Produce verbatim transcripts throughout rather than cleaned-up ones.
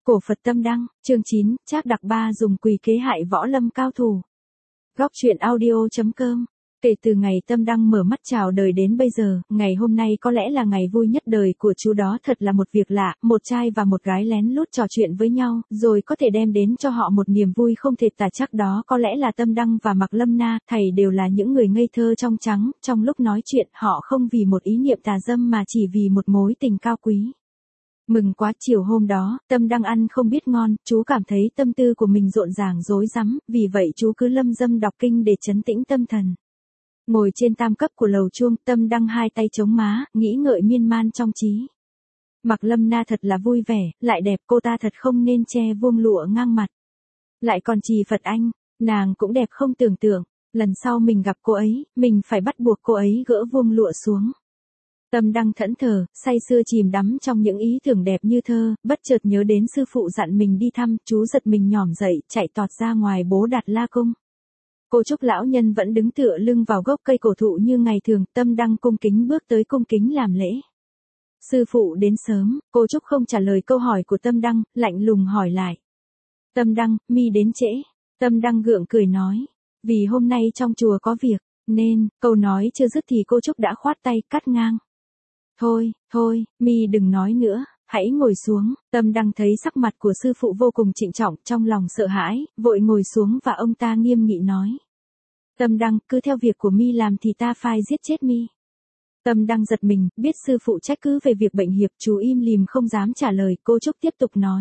Cổ Phật tâm đăng, chương chín, Trác Đặc Ba dùng quỷ kế hại võ lâm cao thủ. Góc truyện audio chấm com. Kể từ ngày tâm đăng mở mắt chào đời đến bây giờ, ngày hôm nay có lẽ là ngày vui nhất đời của chú đó. Thật là một việc lạ, một trai và một gái lén lút trò chuyện với nhau, rồi có thể đem đến cho họ một niềm vui không thể tả. Chắc đó có lẽ là Tâm Đăng và Mạc Lâm Na, thầy đều là những người ngây thơ trong trắng, trong lúc nói chuyện họ không vì một ý niệm tà dâm mà chỉ vì một mối tình cao quý. Mừng quá, chiều hôm đó, Tâm Đăng ăn không biết ngon, chú cảm thấy tâm tư của mình rộn ràng rối rắm, vì vậy chú cứ lâm dâm đọc kinh để trấn tĩnh tâm thần. Ngồi trên tam cấp của lầu chuông, Tâm Đăng hai tay chống má, nghĩ ngợi miên man trong trí. Mạc Lâm Na thật là vui vẻ, lại đẹp, cô ta thật không nên che vuông lụa ngang mặt. Lại còn Trì Phật Anh, nàng cũng đẹp không tưởng tượng, lần sau mình gặp cô ấy, mình phải bắt buộc cô ấy gỡ vuông lụa xuống. Tâm Đăng thẫn thờ, say sưa chìm đắm trong những ý tưởng đẹp như thơ, bất chợt nhớ đến sư phụ dặn mình đi thăm, chú giật mình nhỏm dậy, chạy tọt ra ngoài Bố Đạt La Cung. Cô Trúc lão nhân vẫn đứng tựa lưng vào gốc cây cổ thụ như ngày thường, Tâm Đăng cung kính bước tới cung kính làm lễ. Sư phụ đến sớm, cô Trúc không trả lời câu hỏi của Tâm Đăng, lạnh lùng hỏi lại. Tâm Đăng, mi đến trễ. Tâm Đăng gượng cười nói, vì hôm nay trong chùa có việc, nên, câu nói chưa dứt thì cô Trúc đã khoát tay cắt ngang. Thôi, thôi, mi đừng nói nữa, hãy ngồi xuống. Tâm Đăng thấy sắc mặt của sư phụ vô cùng trịnh trọng, trong lòng sợ hãi, vội ngồi xuống và ông ta nghiêm nghị nói. Tâm Đăng, cứ theo việc của mi làm thì ta phải giết chết mi. Tâm Đăng giật mình, biết sư phụ trách cứ về việc Bệnh Hiệp, chú im lìm không dám trả lời. Cô Trúc tiếp tục nói.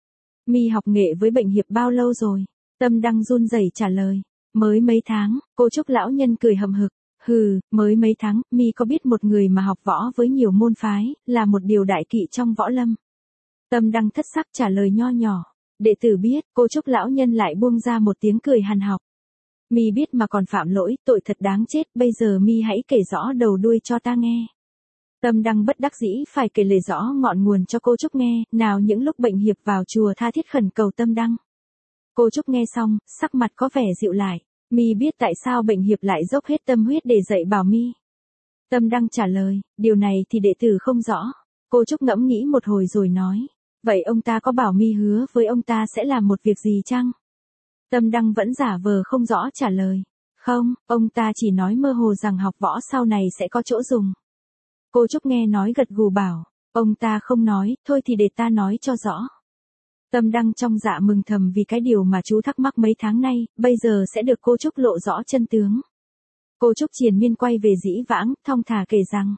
Mi học nghệ với Bệnh Hiệp bao lâu rồi? Tâm Đăng run rẩy trả lời. Mới mấy tháng. Cô Trúc lão nhân cười hậm hực. Hừ, mới mấy tháng, mi có biết một người mà học võ với nhiều môn phái, là một điều đại kỵ trong võ lâm. Tâm Đăng thất sắc trả lời nho nhỏ. Đệ tử biết. Cô Trúc lão nhân lại buông ra một tiếng cười hằn học. Mi biết mà còn phạm lỗi, tội thật đáng chết, bây giờ mi hãy kể rõ đầu đuôi cho ta nghe. Tâm Đăng bất đắc dĩ phải kể lể rõ ngọn nguồn cho cô Trúc nghe, nào những lúc Bệnh Hiệp vào chùa tha thiết khẩn cầu Tâm Đăng. Cô Trúc nghe xong, sắc mặt có vẻ dịu lại. Mi biết tại sao Bệnh Hiệp lại dốc hết tâm huyết để dạy bảo mi. Tâm Đăng trả lời, điều này thì đệ tử không rõ. Cô Trúc ngẫm nghĩ một hồi rồi nói, vậy ông ta có bảo mi hứa với ông ta sẽ làm một việc gì chăng? Tâm Đăng vẫn giả vờ không rõ trả lời, không, ông ta chỉ nói mơ hồ rằng học võ sau này sẽ có chỗ dùng. Cô Trúc nghe nói gật gù bảo, ông ta không nói, thôi thì để ta nói cho rõ. Tâm Đăng trong dạ mừng thầm vì cái điều mà chú thắc mắc mấy tháng nay, bây giờ sẽ được cô Trúc lộ rõ chân tướng. Cô Trúc triền miên quay về dĩ vãng, thong thả kể rằng,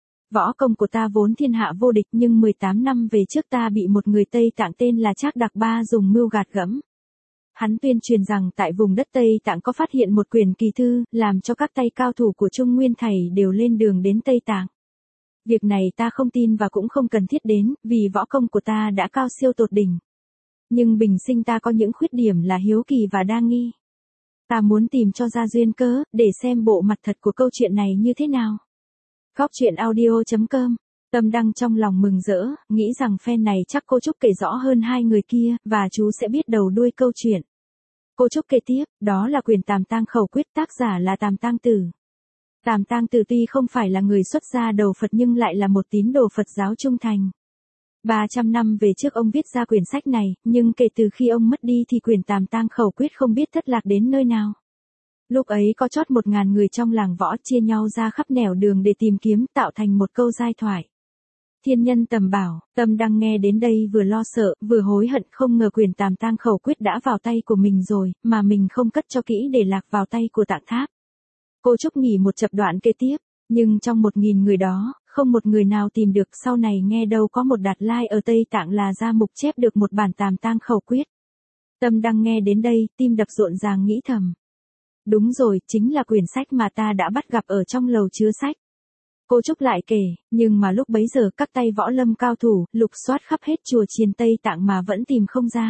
võ công của ta vốn thiên hạ vô địch, nhưng mười tám năm về trước ta bị một người Tây Tạng tên là Trác Đặc Ba dùng mưu gạt gẫm. Hắn tuyên truyền rằng tại vùng đất Tây Tạng có phát hiện một quyển kỳ thư, làm cho các tay cao thủ của Trung Nguyên thầy đều lên đường đến Tây Tạng. Việc này ta không tin và cũng không cần thiết đến, vì võ công của ta đã cao siêu tột đỉnh. Nhưng bình sinh ta có những khuyết điểm là hiếu kỳ và đa nghi. Ta muốn tìm cho ra duyên cớ, để xem bộ mặt thật của câu chuyện này như thế nào. Góc truyện audio chấm com. Tâm Đăng trong lòng mừng rỡ, nghĩ rằng phen này chắc cô Trúc kể rõ hơn hai người kia, và chú sẽ biết đầu đuôi câu chuyện. Cô Trúc kể tiếp, đó là quyển Tàm Tang Khẩu Quyết, tác giả là Tàm Tang Tử. Tàm Tang Tử tuy không phải là người xuất gia đầu Phật nhưng lại là một tín đồ Phật giáo trung thành. ba trăm năm về trước ông viết ra quyển sách này, nhưng kể từ khi ông mất đi thì quyển Tàm Tang Khẩu Quyết không biết thất lạc đến nơi nào. Lúc ấy có chót một ngàn người trong làng võ chia nhau ra khắp nẻo đường để tìm kiếm, tạo thành một câu giai thoại. Thiên nhân tầm bảo. Tâm Đăng nghe đến đây vừa lo sợ, vừa hối hận, không ngờ quyển Tàm Tang Khẩu Quyết đã vào tay của mình rồi, mà mình không cất cho kỹ để lạc vào tay của Tạng Tháp. Cô Trúc nghỉ một chập đoạn kể tiếp, nhưng trong một nghìn người đó, không một người nào tìm được, sau này nghe đâu có một Đạt Lai ở Tây Tạng là ra mục chép được một bản Tàm Tang Khẩu Quyết. Tâm Đăng nghe đến đây, tim đập rộn ràng nghĩ thầm. Đúng rồi, chính là quyển sách mà ta đã bắt gặp ở trong lầu chứa sách. Cô Trúc lại kể, nhưng mà lúc bấy giờ các tay võ lâm cao thủ, lục soát khắp hết chùa chiền Tây Tạng mà vẫn tìm không ra.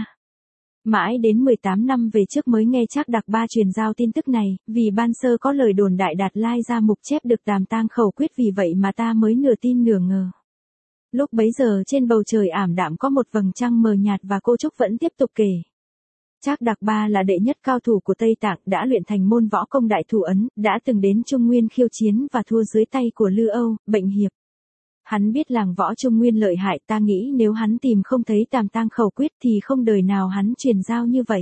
Mãi đến mười tám năm về trước mới nghe Trác Đặc Ba truyền giao tin tức này, vì ban sơ có lời đồn đại Đạt Lai ra mục chép được Tàm Tang Khẩu Quyết, vì vậy mà ta mới nửa tin nửa ngờ. Lúc bấy giờ trên bầu trời ảm đạm có một vầng trăng mờ nhạt và cô Trúc vẫn tiếp tục kể. Trác Đặc Ba là đệ nhất cao thủ của Tây Tạng, đã luyện thành môn võ công Đại Thủ Ấn, đã từng đến Trung Nguyên khiêu chiến và thua dưới tay của Lư Âu, Bệnh Hiệp. Hắn biết làng võ Trung Nguyên lợi hại, ta nghĩ nếu hắn tìm không thấy Tam Tang khẩu quyết thì không đời nào hắn truyền giao như vậy.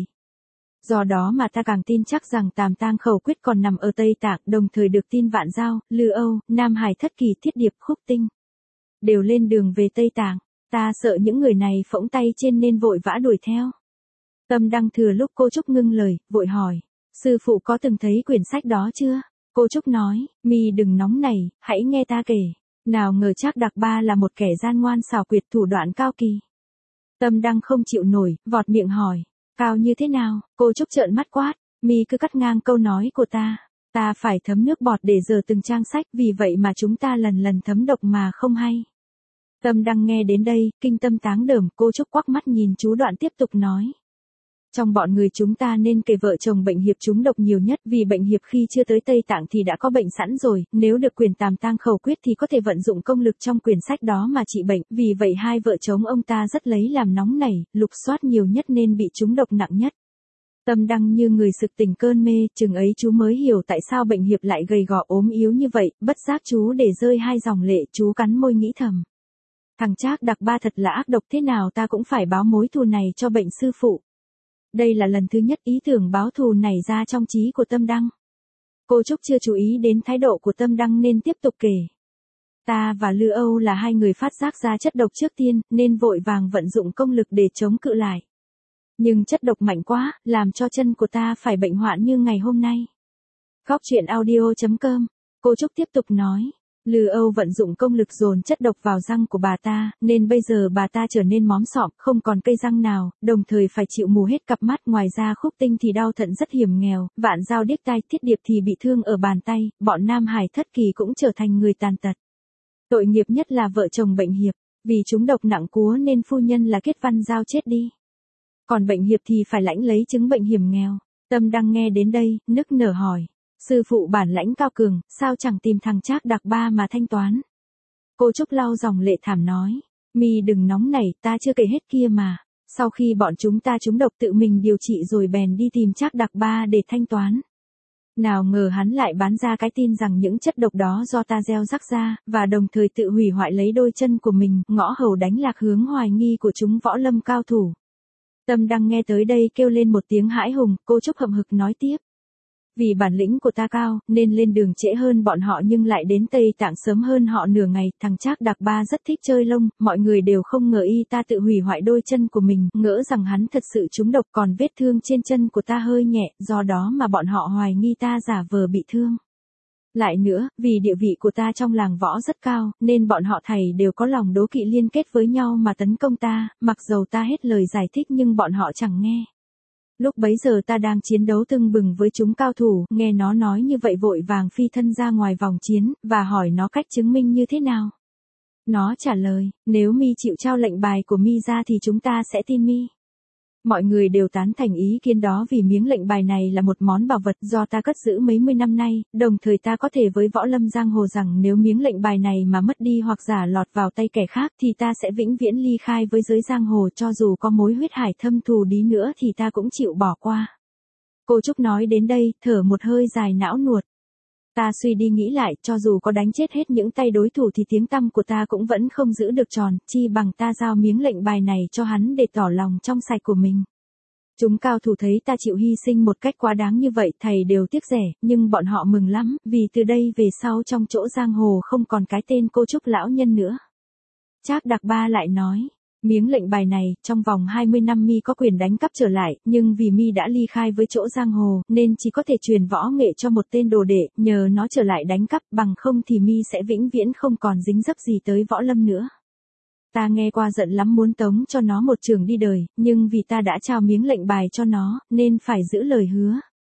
Do đó mà ta càng tin chắc rằng Tam Tang khẩu quyết còn nằm ở Tây Tạng, đồng thời được tin Vạn Giao, Lư Âu, Nam Hải Thất Kỳ, Thiết Điệp, Khúc Tinh đều lên đường về Tây Tạng. Ta sợ những người này phỗng tay trên nên vội vã đuổi theo. Tâm Đăng thừa lúc cô Trúc ngưng lời, vội hỏi, sư phụ có từng thấy quyển sách đó chưa? Cô Trúc nói, mi đừng nóng nảy, hãy nghe ta kể. Nào ngờ Trác Đạc Ba là một kẻ gian ngoan xảo quyệt, thủ đoạn cao kỳ. Tâm Đăng không chịu nổi, vọt miệng hỏi, cao như thế nào? Cô Trúc trợn mắt quát, mi cứ cắt ngang câu nói của ta. Ta phải thấm nước bọt để dở từng trang sách, vì vậy mà chúng ta lần lần thấm độc mà không hay. Tâm Đăng nghe đến đây, kinh tâm táng đờm, cô Trúc quắc mắt nhìn chú Đoạn tiếp tục nói. Trong bọn người chúng ta nên kể vợ chồng bệnh hiệp trúng độc nhiều nhất, vì bệnh hiệp khi chưa tới Tây Tạng thì đã có bệnh sẵn rồi, nếu được quyền Tam Tang khẩu quyết thì có thể vận dụng công lực trong quyển sách đó mà trị bệnh, vì vậy hai vợ chồng ông ta rất lấy làm nóng nảy, lục soát nhiều nhất nên bị trúng độc nặng nhất. Tâm Đăng như người sực tỉnh cơn mê, chừng ấy chú mới hiểu tại sao bệnh hiệp lại gầy gò ốm yếu như vậy, bất giác chú để rơi hai dòng lệ, chú cắn môi nghĩ thầm. Thằng Trác Đạc Ba thật là ác độc, thế nào ta cũng phải báo mối thù này cho bệnh sư phụ. Đây là lần thứ nhất ý tưởng báo thù nảy ra trong trí của Tâm Đăng. Cô Trúc chưa chú ý đến thái độ của Tâm Đăng nên tiếp tục kể. Ta và Lư Âu là hai người phát giác ra chất độc trước tiên, nên vội vàng vận dụng công lực để chống cự lại. Nhưng chất độc mạnh quá, làm cho chân của ta phải bệnh hoạn như ngày hôm nay. Góc truyện audio chấm com, cô Trúc tiếp tục nói. Lư Âu vận dụng công lực dồn chất độc vào răng của bà ta, nên bây giờ bà ta trở nên móm sọm, không còn cây răng nào, đồng thời phải chịu mù hết cặp mắt. Ngoài ra Khúc Tinh thì đau thận rất hiểm nghèo, Vạn Giao điếc tai, Thiết Điệp thì bị thương ở bàn tay, bọn Nam Hải Thất Kỳ cũng trở thành người tàn tật. Tội nghiệp nhất là vợ chồng bệnh hiệp, vì chúng độc nặng cúa nên phu nhân là Kết Văn Giao chết đi. Còn bệnh hiệp thì phải lãnh lấy chứng bệnh hiểm nghèo. Tâm Đăng nghe đến đây, nức nở hỏi. Sư phụ bản lãnh cao cường, sao chẳng tìm thằng Trác Đạc Ba mà thanh toán? Cô Trúc lau dòng lệ thảm nói. Mi đừng nóng nảy, ta chưa kể hết kia mà. Sau khi bọn chúng ta trúng độc tự mình điều trị rồi bèn đi tìm Trác Đạc Ba để thanh toán. Nào ngờ hắn lại bán ra cái tin rằng những chất độc đó do ta gieo rắc ra, và đồng thời tự hủy hoại lấy đôi chân của mình, ngõ hầu đánh lạc hướng hoài nghi của chúng võ lâm cao thủ. Tâm Đăng nghe tới đây kêu lên một tiếng hãi hùng, cô Trúc hậm hực nói tiếp. Vì bản lĩnh của ta cao, nên lên đường trễ hơn bọn họ nhưng lại đến Tây Tạng sớm hơn họ nửa ngày. Thằng Trác Đạc Ba rất thích chơi lông, mọi người đều không ngờ y ta tự hủy hoại đôi chân của mình, ngỡ rằng hắn thật sự trúng độc, còn vết thương trên chân của ta hơi nhẹ, do đó mà bọn họ hoài nghi ta giả vờ bị thương. Lại nữa, vì địa vị của ta trong làng võ rất cao, nên bọn họ thầy đều có lòng đố kỵ liên kết với nhau mà tấn công ta, mặc dầu ta hết lời giải thích nhưng bọn họ chẳng nghe. Lúc bấy giờ ta đang chiến đấu tưng bừng với chúng cao thủ, nghe nó nói như vậy vội vàng phi thân ra ngoài vòng chiến, và hỏi nó cách chứng minh như thế nào. Nó trả lời, nếu mi chịu trao lệnh bài của mi ra thì chúng ta sẽ tin mi. Mọi người đều tán thành ý kiến đó vì miếng lệnh bài này là một món bảo vật do ta cất giữ mấy mươi năm nay, đồng thời ta có thể với võ lâm giang hồ rằng nếu miếng lệnh bài này mà mất đi hoặc giả lọt vào tay kẻ khác thì ta sẽ vĩnh viễn ly khai với giới giang hồ, cho dù có mối huyết hải thâm thù đi nữa thì ta cũng chịu bỏ qua. Cô Trúc nói đến đây, thở một hơi dài não nuột. Ta suy đi nghĩ lại, cho dù có đánh chết hết những tay đối thủ thì tiếng tăm của ta cũng vẫn không giữ được tròn, chi bằng ta giao miếng lệnh bài này cho hắn để tỏ lòng trong sạch của mình. Chúng cao thủ thấy ta chịu hy sinh một cách quá đáng như vậy, thầy đều tiếc rẻ, nhưng bọn họ mừng lắm, vì từ đây về sau trong chỗ giang hồ không còn cái tên cô Trúc lão nhân nữa. Trác Đạc Ba lại nói. Miếng lệnh bài này, trong vòng hai mươi năm mi có quyền đánh cắp trở lại, nhưng vì mi đã ly khai với chỗ giang hồ, nên chỉ có thể truyền võ nghệ cho một tên đồ đệ, nhờ nó trở lại đánh cắp, bằng không thì mi sẽ vĩnh viễn không còn dính dấp gì tới võ lâm nữa. Ta nghe qua giận lắm muốn tống cho nó một trường đi đời, nhưng vì ta đã trao miếng lệnh bài cho nó, nên phải giữ lời hứa.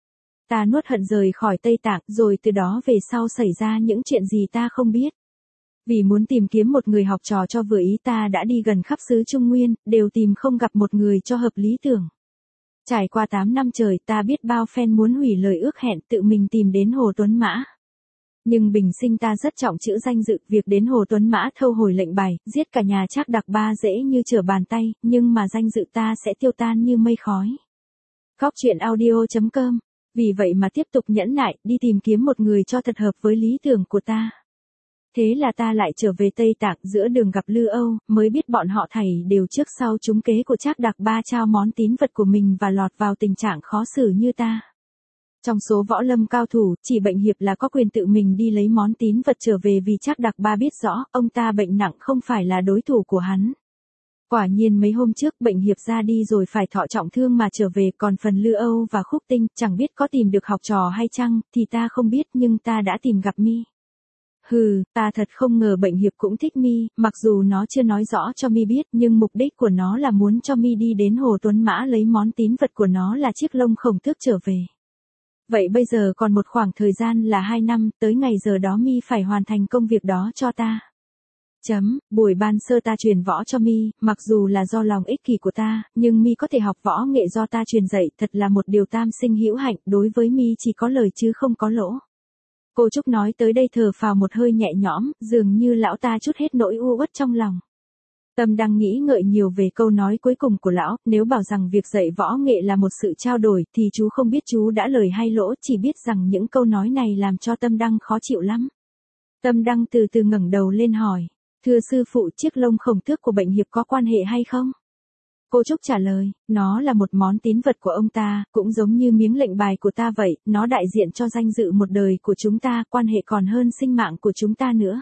Ta nuốt hận rời khỏi Tây Tạng, rồi từ đó về sau xảy ra những chuyện gì ta không biết. Vì muốn tìm kiếm một người học trò cho vừa ý ta đã đi gần khắp xứ Trung Nguyên, đều tìm không gặp một người cho hợp lý tưởng. Trải qua tám năm trời ta biết bao phen muốn hủy lời ước hẹn tự mình tìm đến Hồ Tuấn Mã. Nhưng bình sinh ta rất trọng chữ danh dự, việc đến Hồ Tuấn Mã thâu hồi lệnh bài, giết cả nhà Trác Đạc Ba dễ như trở bàn tay, nhưng mà danh dự ta sẽ tiêu tan như mây khói. Góc truyện audio chấm com, vì vậy mà tiếp tục nhẫn nại, đi tìm kiếm một người cho thật hợp với lý tưởng của ta. Thế là ta lại trở về Tây Tạng, giữa đường gặp Lư Âu, mới biết bọn họ thảy đều trước sau trúng kế của Trác Đạc Ba trao món tín vật của mình và lọt vào tình trạng khó xử như ta. Trong số võ lâm cao thủ, chỉ Bệnh Hiệp là có quyền tự mình đi lấy món tín vật trở về vì Trác Đạc Ba biết rõ, ông ta bệnh nặng không phải là đối thủ của hắn. Quả nhiên mấy hôm trước Bệnh Hiệp ra đi rồi phải thọ trọng thương mà trở về, còn phần Lư Âu và Khúc Tinh, chẳng biết có tìm được học trò hay chăng, thì ta không biết, nhưng ta đã tìm gặp mi. Hừ, ta thật không ngờ Bệnh Hiệp cũng thích mi, mặc dù nó chưa nói rõ cho mi biết, nhưng mục đích của nó là muốn cho mi đi đến Hồ Tuấn Mã lấy món tín vật của nó là chiếc lông khổng tước trở về. Vậy bây giờ còn một khoảng thời gian là hai năm, tới ngày giờ đó mi phải hoàn thành công việc đó cho ta. Chấm, buổi ban sơ ta truyền võ cho mi, mặc dù là do lòng ích kỷ của ta, nhưng mi có thể học võ nghệ do ta truyền dạy, thật là một điều tam sinh hữu hạnh, đối với mi chỉ có lời chứ không có lỗ. Cô Trúc nói tới đây thở phào một hơi nhẹ nhõm, dường như lão ta trút hết nỗi u uất trong lòng. Tâm đang nghĩ ngợi nhiều về câu nói cuối cùng của lão, nếu bảo rằng việc dạy võ nghệ là một sự trao đổi, thì chú không biết chú đã lời hay lỗ, chỉ biết rằng những câu nói này làm cho Tâm Đăng khó chịu lắm. Tâm Đăng từ từ ngẩng đầu lên hỏi, thưa sư phụ, chiếc lông khổng tước của Bệnh Hiệp có quan hệ hay không? Cô Trúc trả lời, nó là một món tín vật của ông ta, cũng giống như miếng lệnh bài của ta vậy, nó đại diện cho danh dự một đời của chúng ta, quan hệ còn hơn sinh mạng của chúng ta nữa.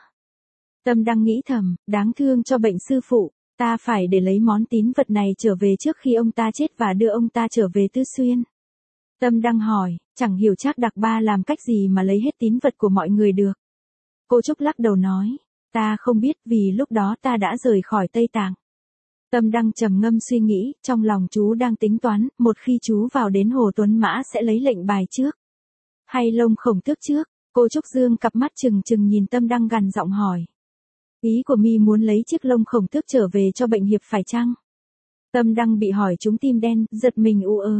Tâm đang nghĩ thầm, đáng thương cho Bệnh sư phụ, ta phải để lấy món tín vật này trở về trước khi ông ta chết và đưa ông ta trở về Tứ Xuyên. Tâm đang hỏi, chẳng hiểu Trác Đạc Ba làm cách gì mà lấy hết tín vật của mọi người được. Cô Trúc lắc đầu nói, ta không biết vì lúc đó ta đã rời khỏi Tây Tạng. Tâm đang trầm ngâm suy nghĩ, trong lòng chú đang tính toán, một khi chú vào đến Hồ Tuấn Mã sẽ lấy lệnh bài trước. Hay lông khổng tước trước, cô Trúc dương cặp mắt trừng trừng nhìn Tâm đang gằn giọng hỏi. Ý của mi muốn lấy chiếc lông khổng tước trở về cho Bệnh Hiệp phải chăng? Tâm Đăng bị hỏi trúng tim đen, giật mình ú ớ.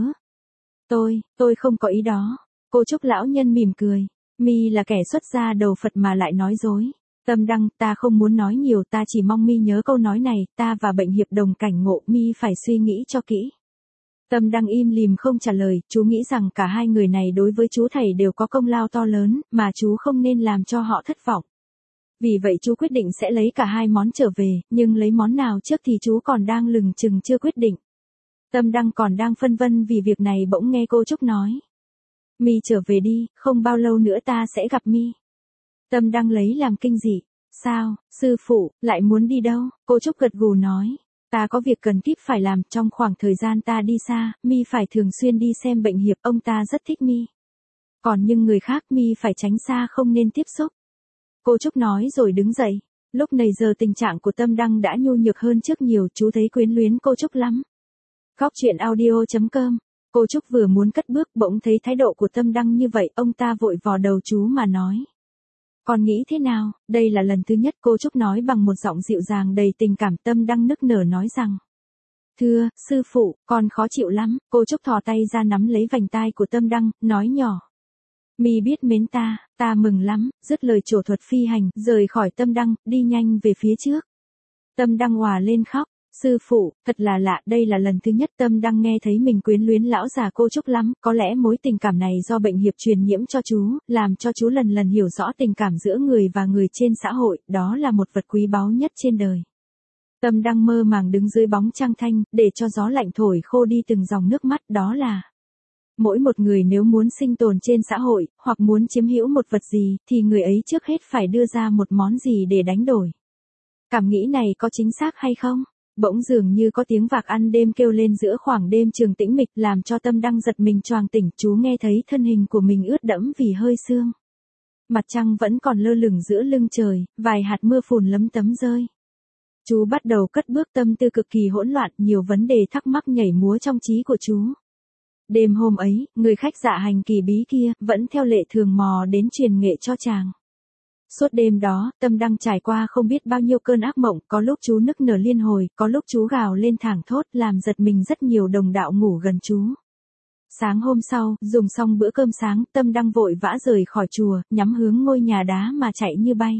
Tôi, tôi không có ý đó. Cô Trúc lão nhân mỉm cười. Mi là kẻ xuất gia đầu Phật mà lại nói dối. Tâm Đăng, ta không muốn nói nhiều, ta chỉ mong mi nhớ câu nói này, ta và Bệnh Hiệp đồng cảnh ngộ, mi phải suy nghĩ cho kỹ. Tâm Đăng im lìm không trả lời, chú nghĩ rằng cả hai người này đối với chú thầy đều có công lao to lớn, mà chú không nên làm cho họ thất vọng. Vì vậy chú quyết định sẽ lấy cả hai món trở về, nhưng lấy món nào trước thì chú còn đang lừng chừng chưa quyết định. Tâm Đăng còn đang phân vân vì việc này bỗng nghe cô Trúc nói. Mi trở về đi, không bao lâu nữa ta sẽ gặp mi. Tâm Đăng lấy làm kinh dị. Sao, sư phụ, lại muốn đi đâu? Cô Trúc gật gù nói. Ta có việc cần kíp phải làm, trong khoảng thời gian ta đi xa, mi phải thường xuyên đi xem Bệnh Hiệp, ông ta rất thích mi. Còn nhưng người khác mi phải tránh xa không nên tiếp xúc. Cô Trúc nói rồi đứng dậy. Lúc này giờ tình trạng của Tâm Đăng đã nhu nhược hơn trước nhiều, chú thấy quyến luyến cô Trúc lắm. Góc truyện audio chấm com. Cô Trúc vừa muốn cất bước bỗng thấy thái độ của Tâm Đăng như vậy, ông ta vội vò đầu chú mà nói. Con nghĩ thế nào? Đây là lần thứ nhất, cô Trúc nói bằng một giọng dịu dàng đầy tình cảm. Tâm Đăng nức nở nói rằng. Thưa, sư phụ, con khó chịu lắm. Cô Trúc thò tay ra nắm lấy vành tai của Tâm Đăng, nói nhỏ. Mi biết mến ta, ta mừng lắm, dứt lời trổ thuật phi hành, rời khỏi Tâm Đăng, đi nhanh về phía trước. Tâm Đăng òa lên khóc, sư phụ, thật là lạ, đây là lần thứ nhất Tâm Đăng nghe thấy mình quyến luyến lão già cô Trúc lắm, có lẽ mối tình cảm này do Bệnh Hiệp truyền nhiễm cho chú, làm cho chú lần lần hiểu rõ tình cảm giữa người và người trên xã hội, đó là một vật quý báu nhất trên đời. Tâm Đăng mơ màng đứng dưới bóng trăng thanh, để cho gió lạnh thổi khô đi từng dòng nước mắt, đó là mỗi một người nếu muốn sinh tồn trên xã hội, hoặc muốn chiếm hữu một vật gì, thì người ấy trước hết phải đưa ra một món gì để đánh đổi. Cảm nghĩ này có chính xác hay không? Bỗng dường như có tiếng vạc ăn đêm kêu lên giữa khoảng đêm trường tĩnh mịch, làm cho Tâm Đăng giật mình choàng tỉnh, chú nghe thấy thân hình của mình ướt đẫm vì hơi sương. Mặt trăng vẫn còn lơ lửng giữa lưng trời, vài hạt mưa phùn lấm tấm rơi. Chú bắt đầu cất bước, tâm tư cực kỳ hỗn loạn, nhiều vấn đề thắc mắc nhảy múa trong trí của chú. Đêm hôm ấy, người khách dạ hành kỳ bí kia, vẫn theo lệ thường mò đến truyền nghệ cho chàng. Suốt đêm đó, Tâm Đăng trải qua không biết bao nhiêu cơn ác mộng, có lúc chú nức nở liên hồi, có lúc chú gào lên thảng thốt, làm giật mình rất nhiều đồng đạo ngủ gần chú. Sáng hôm sau, dùng xong bữa cơm sáng, Tâm Đăng vội vã rời khỏi chùa, nhắm hướng ngôi nhà đá mà chạy như bay.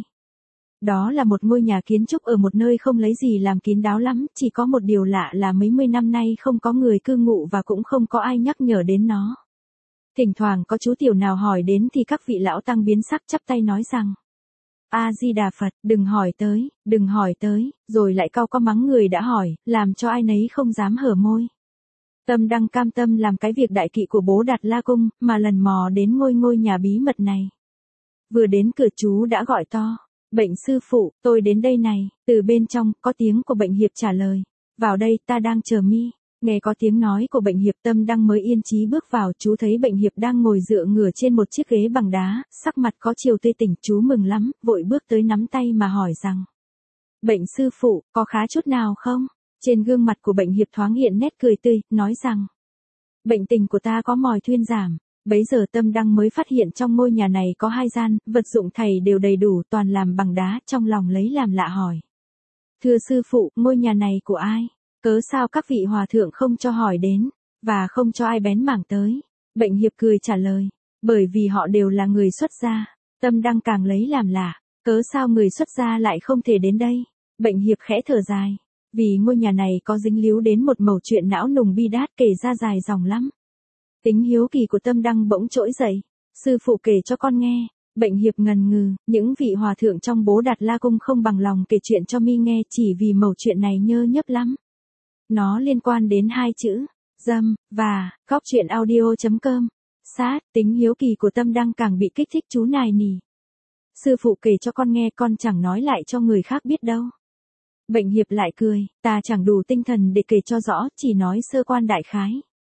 Đó là một ngôi nhà kiến trúc ở một nơi không lấy gì làm kín đáo lắm, chỉ có một điều lạ là mấy mươi năm nay không có người cư ngụ và cũng không có ai nhắc nhở đến nó. Thỉnh thoảng có chú tiểu nào hỏi đến thì các vị lão tăng biến sắc chắp tay nói rằng. A-di-đà Phật, đừng hỏi tới, đừng hỏi tới, rồi lại cau có mắng người đã hỏi, làm cho ai nấy không dám hở môi. Tâm Đăng cam tâm làm cái việc đại kỵ của Bố Đạt La Cung, mà lần mò đến ngôi ngôi nhà bí mật này. Vừa đến cửa chú đã gọi to, bệnh sư phụ, tôi đến đây này, từ bên trong, có tiếng của bệnh hiệp trả lời, vào đây ta đang chờ mi. Nghe có tiếng nói của bệnh hiệp, Tâm Đăng mới yên chí bước vào, chú thấy bệnh hiệp đang ngồi dựa ngửa trên một chiếc ghế bằng đá, sắc mặt có chiều tươi tỉnh, chú mừng lắm, vội bước tới nắm tay mà hỏi rằng. Bệnh sư phụ, có khá chút nào không? Trên gương mặt của bệnh hiệp thoáng hiện nét cười tươi, nói rằng. Bệnh tình của ta có mỏi thuyên giảm. Bấy giờ Tâm Đăng mới phát hiện trong ngôi nhà này có hai gian, vật dụng thầy đều đầy đủ, toàn làm bằng đá, trong lòng lấy làm lạ hỏi. Thưa sư phụ, ngôi nhà này của ai? Cớ sao các vị hòa thượng không cho hỏi đến, và không cho ai bén mảng tới? Bệnh hiệp cười trả lời, bởi vì họ đều là người xuất gia. Tâm Đăng càng lấy làm lạ, cớ sao người xuất gia lại không thể đến đây? Bệnh hiệp khẽ thở dài, vì ngôi nhà này có dính líu đến một mẩu chuyện não nùng bi đát kể ra dài dòng lắm. Tính hiếu kỳ của Tâm Đăng bỗng trỗi dậy, sư phụ kể cho con nghe. Bệnh hiệp ngần ngừ, những vị hòa thượng trong Bố Đạt La Cung không bằng lòng kể chuyện cho mi nghe chỉ vì mẩu chuyện này nhơ nhấp lắm. Nó liên quan đến hai chữ, dâm, và, góc truyện audio chấm com. Sát, tính hiếu kỳ của Tâm Đăng càng bị kích thích chú nài nỉ. Sư phụ kể cho con nghe, con chẳng nói lại cho người khác biết đâu. Bệnh hiệp lại cười, ta chẳng đủ tinh thần để kể cho rõ, chỉ nói sơ quan đại khái.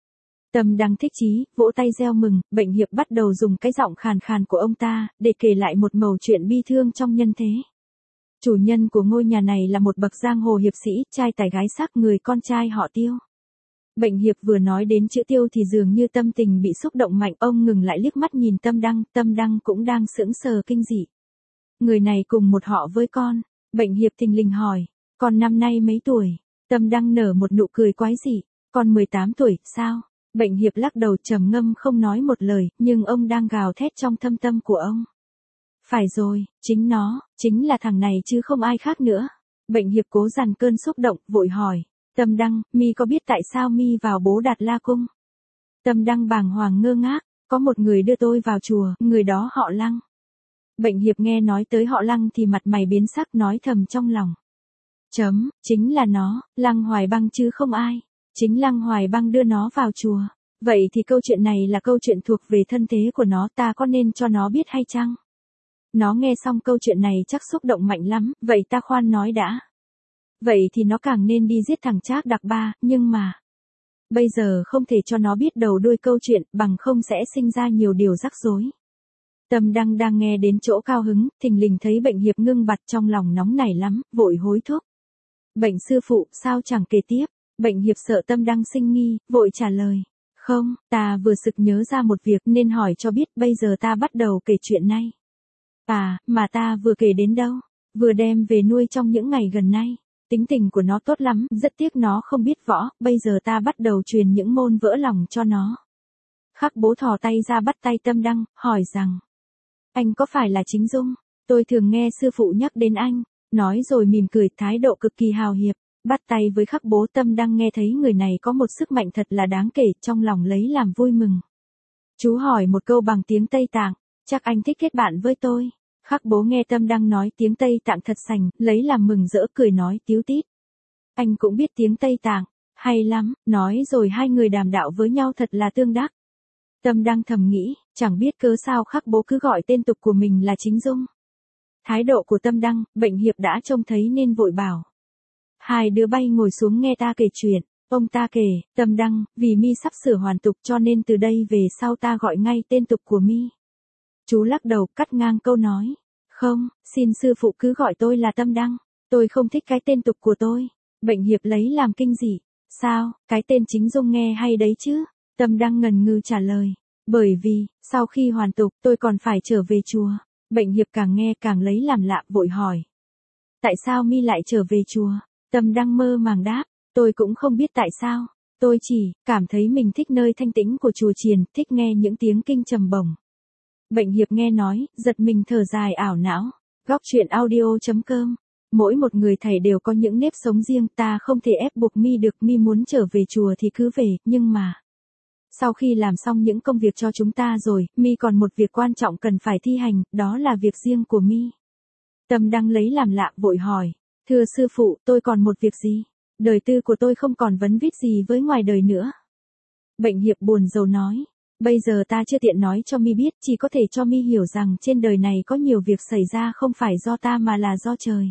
Tâm Đăng thích chí, vỗ tay reo mừng, bệnh hiệp bắt đầu dùng cái giọng khàn khàn của ông ta, để kể lại một mẩu chuyện bi thương trong nhân thế. Chủ nhân của ngôi nhà này là một bậc giang hồ hiệp sĩ, trai tài gái sắc, người con trai họ Tiêu. Bệnh hiệp vừa nói đến chữ Tiêu thì dường như tâm tình bị xúc động mạnh, ông ngừng lại liếc mắt nhìn Tâm Đăng, Tâm Đăng cũng đang sững sờ kinh dị. Người này cùng một họ với con, bệnh hiệp thình lình hỏi, con năm nay mấy tuổi? Tâm Đăng nở một nụ cười quái dị, con mười tám tuổi, sao? Bệnh hiệp lắc đầu trầm ngâm không nói một lời, nhưng ông đang gào thét trong thâm tâm của ông. Phải rồi, chính nó, chính là thằng này chứ không ai khác nữa. Bệnh hiệp cố dằn cơn xúc động, vội hỏi, Tâm Đăng, mi có biết tại sao mi vào Bố Đạt La Cung? Tâm Đăng bàng hoàng ngơ ngác, có một người đưa tôi vào chùa, người đó họ Lăng. Bệnh hiệp nghe nói tới họ Lăng thì mặt mày biến sắc, nói thầm trong lòng. Chấm, chính là nó, Lăng Hoài Băng chứ không ai. Chính Lăng Hoài Băng đưa nó vào chùa. Vậy thì câu chuyện này là câu chuyện thuộc về thân thế của nó, ta có nên cho nó biết hay chăng? Nó nghe xong câu chuyện này chắc xúc động mạnh lắm, vậy ta khoan nói đã. Vậy thì nó càng nên đi giết thằng Trác Đặc Ba, nhưng mà. Bây giờ không thể cho nó biết đầu đuôi câu chuyện, bằng không sẽ sinh ra nhiều điều rắc rối. Tâm Đăng đang nghe đến chỗ cao hứng, thình lình thấy bệnh hiệp ngưng bặt, trong lòng nóng nảy lắm, vội hối thúc. Bệnh sư phụ, sao chẳng kể tiếp? Bệnh hiệp sợ Tâm Đăng sinh nghi, vội trả lời. Không, ta vừa sực nhớ ra một việc nên hỏi cho biết, bây giờ ta bắt đầu kể chuyện này. À, mà ta vừa kể đến đâu? Vừa đem về nuôi trong những ngày gần nay. Tính tình của nó tốt lắm, rất tiếc nó không biết võ, bây giờ ta bắt đầu truyền những môn vỡ lòng cho nó. Khắc Bố thò tay ra bắt tay Tâm Đăng, hỏi rằng. Anh có phải là Chính Dung? Tôi thường nghe sư phụ nhắc đến anh. Nói rồi mỉm cười, thái độ cực kỳ hào hiệp. Bắt tay với Khắc Bố, Tâm Đăng nghe thấy người này có một sức mạnh thật là đáng kể, trong lòng lấy làm vui mừng. Chú hỏi một câu bằng tiếng Tây Tạng, chắc anh thích kết bạn với tôi. Khắc Bố nghe Tâm Đăng nói tiếng Tây Tạng thật sành, lấy làm mừng rỡ, cười nói tíu tít. Anh cũng biết tiếng Tây Tạng, hay lắm, nói rồi hai người đàm đạo với nhau thật là tương đắc. Tâm Đăng thầm nghĩ, chẳng biết cớ sao Khắc Bố cứ gọi tên tục của mình là Chính Dung. Thái độ của Tâm Đăng, bệnh hiệp đã trông thấy nên vội bảo. Hai đứa bay ngồi xuống nghe ta kể chuyện. Ông ta kể, Tâm Đăng, vì mi sắp sửa hoàn tục cho nên từ đây về sau ta gọi ngay tên tục của mi. Chú lắc đầu, cắt ngang câu nói. Không, xin sư phụ cứ gọi tôi là Tâm Đăng. Tôi không thích cái tên tục của tôi. Bệnh hiệp lấy làm kinh dị. Sao, cái tên Chính Dung nghe hay đấy chứ? Tâm Đăng ngần ngừ trả lời. Bởi vì, sau khi hoàn tục, tôi còn phải trở về chùa. Bệnh hiệp càng nghe càng lấy làm lạ, vội hỏi. Tại sao mi lại trở về chùa? Tâm Đăng mơ màng đáp. Tôi cũng không biết tại sao. Tôi chỉ, cảm thấy mình thích nơi thanh tĩnh của chùa chiền, thích nghe những tiếng kinh trầm bổng. Bệnh hiệp nghe nói, giật mình thở dài ảo não. Góc truyện audio chấm com. Mỗi một người thầy đều có những nếp sống riêng, ta không thể ép buộc mi được, mi muốn trở về chùa thì cứ về, nhưng mà. Sau khi làm xong những công việc cho chúng ta rồi, mi còn một việc quan trọng cần phải thi hành, đó là việc riêng của mi. Tâm Đăng lấy làm lạ vội hỏi, thưa sư phụ, tôi còn một việc gì? Đời tư của tôi không còn vấn vít gì với ngoài đời nữa. Bệnh hiệp buồn rầu nói, bây giờ ta chưa tiện nói cho mi biết, chỉ có thể cho mi hiểu rằng trên đời này có nhiều việc xảy ra không phải do ta mà là do trời.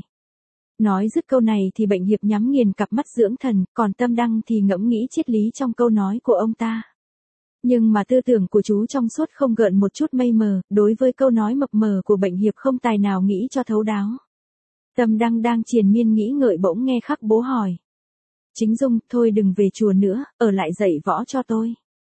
Nói dứt câu này thì bệnh hiệp nhắm nghiền cặp mắt dưỡng thần, còn Tâm Đăng thì ngẫm nghĩ triết lý trong câu nói của ông ta. Nhưng mà tư tưởng của chú trong suốt không gợn một chút mây mờ, đối với câu nói mập mờ của bệnh hiệp không tài nào nghĩ cho thấu đáo. Tâm Đăng đang triền miên nghĩ ngợi bỗng nghe Khắc Bố hỏi. Chính Dung, thôi đừng về chùa nữa, ở lại dạy võ cho tôi.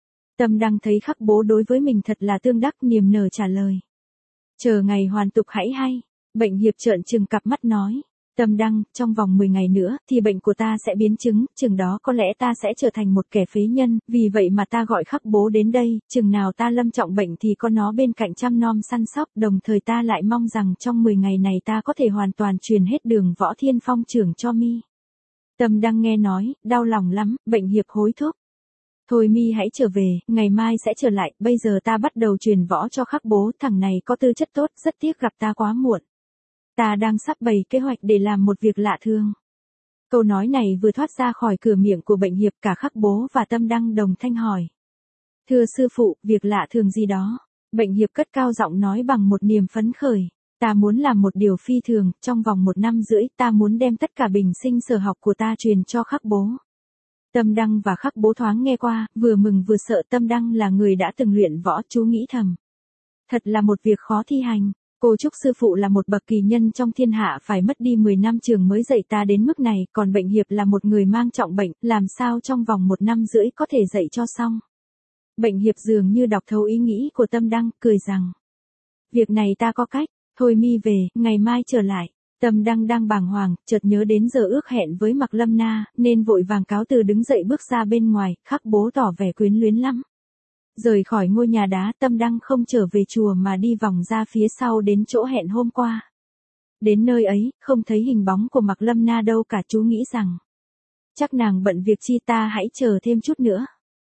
Tâm Đăng thấy Khắc Bố đối với mình thật là tương đắc, niềm nở trả lời. Chờ ngày hoàn tục hãy hay. Bệnh hiệp trợn trừng cặp mắt nói. Tâm Đăng, trong vòng mười ngày nữa, thì bệnh của ta sẽ biến chứng, chừng đó có lẽ ta sẽ trở thành một kẻ phế nhân, vì vậy mà ta gọi Khắc Bố đến đây, chừng nào ta lâm trọng bệnh thì có nó bên cạnh chăm nom săn sóc, đồng thời ta lại mong rằng trong mười ngày này ta có thể hoàn toàn truyền hết đường Võ Thiên Phong trưởng cho mi. Tâm Đăng nghe nói, đau lòng lắm, bệnh hiệp hối thúc. Thôi mi hãy trở về, ngày mai sẽ trở lại, bây giờ ta bắt đầu truyền võ cho Khắc Bố, thằng này có tư chất tốt, rất tiếc gặp ta quá muộn. Ta đang sắp bày kế hoạch để làm một việc lạ thường. Câu nói này vừa thoát ra khỏi cửa miệng của bệnh hiệp, cả Khắc Bố và Tâm Đăng đồng thanh hỏi. Thưa sư phụ, việc lạ thường gì đó? Bệnh hiệp cất cao giọng nói bằng một niềm phấn khởi. Ta muốn làm một điều phi thường, trong vòng một năm rưỡi ta muốn đem tất cả bình sinh sở học của ta truyền cho Khắc Bố. Tâm Đăng và Khắc Bố thoáng nghe qua, vừa mừng vừa sợ. Tâm Đăng là người đã từng luyện võ, chú nghĩ thầm. Thật là một việc khó thi hành. Cô Trúc sư phụ là một bậc kỳ nhân trong thiên hạ, phải mất đi mười năm trường mới dạy ta đến mức này, còn bệnh hiệp là một người mang trọng bệnh, làm sao trong vòng một năm rưỡi có thể dạy cho xong. Bệnh hiệp dường như đọc thấu ý nghĩ của Tâm Đăng, cười rằng. Việc này ta có cách, thôi mi về, ngày mai trở lại. Tâm Đăng đang bàng hoàng, chợt nhớ đến giờ ước hẹn với Mạc Lâm Na, nên vội vàng cáo từ đứng dậy bước ra bên ngoài. Khắc Bố tỏ vẻ quyến luyến lắm. Rời khỏi ngôi nhà đá, Tâm Đăng không trở về chùa mà đi vòng ra phía sau đến chỗ hẹn hôm qua. Đến nơi ấy, không thấy hình bóng của Mạc Lâm Na đâu cả, chú nghĩ rằng. Chắc nàng bận việc chi, ta hãy chờ thêm chút nữa.